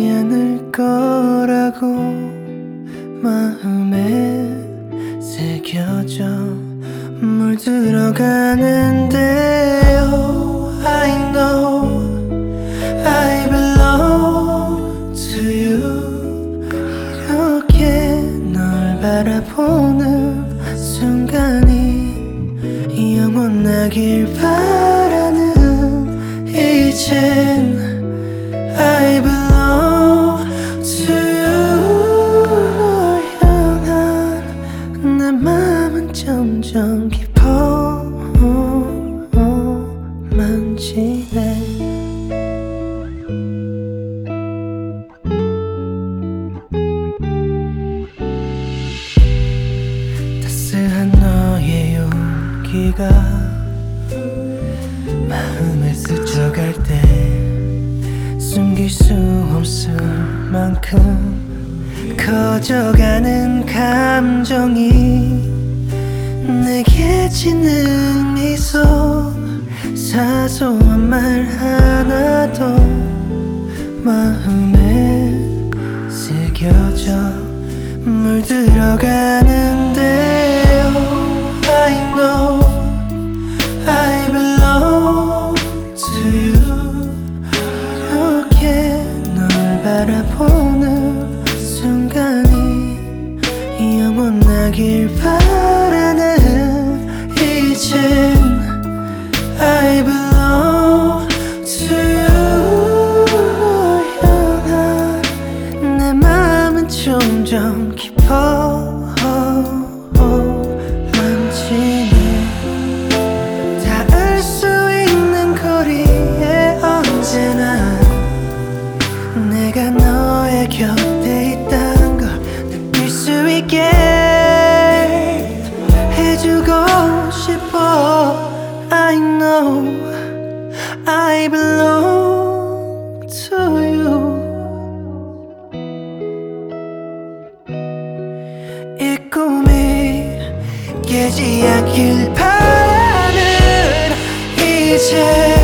않을 거라고 마음에 새겨져 물들어가는데요. I know I belong to you. 이렇게 널 바라보는 순간이 영원하길 바라는 이젠 I belong to you. 널 향한 내 맘은 점점 깊어 만지네. 따스한 너의 용기가 마음에 스쳐갈 때 숨길 수 없을 만큼 커져가는 감정이 내게 지는 미소, 사소한 말 하나도 마음에 새겨져 물들어가는데요. I know I belong to you. 이렇게 널 바라보는 순간이 영원하길 바라는 이젠 I belong to you. 널 향한 내 맘은 점점 깊어 만지네. 닿을 수 있는 거리에 언제나 내가 너의 곁에 있단 걸 느낄 수 있게 해주고 싶어. I know I belong to you. 이 꿈이 깨지 않길 바라는 이제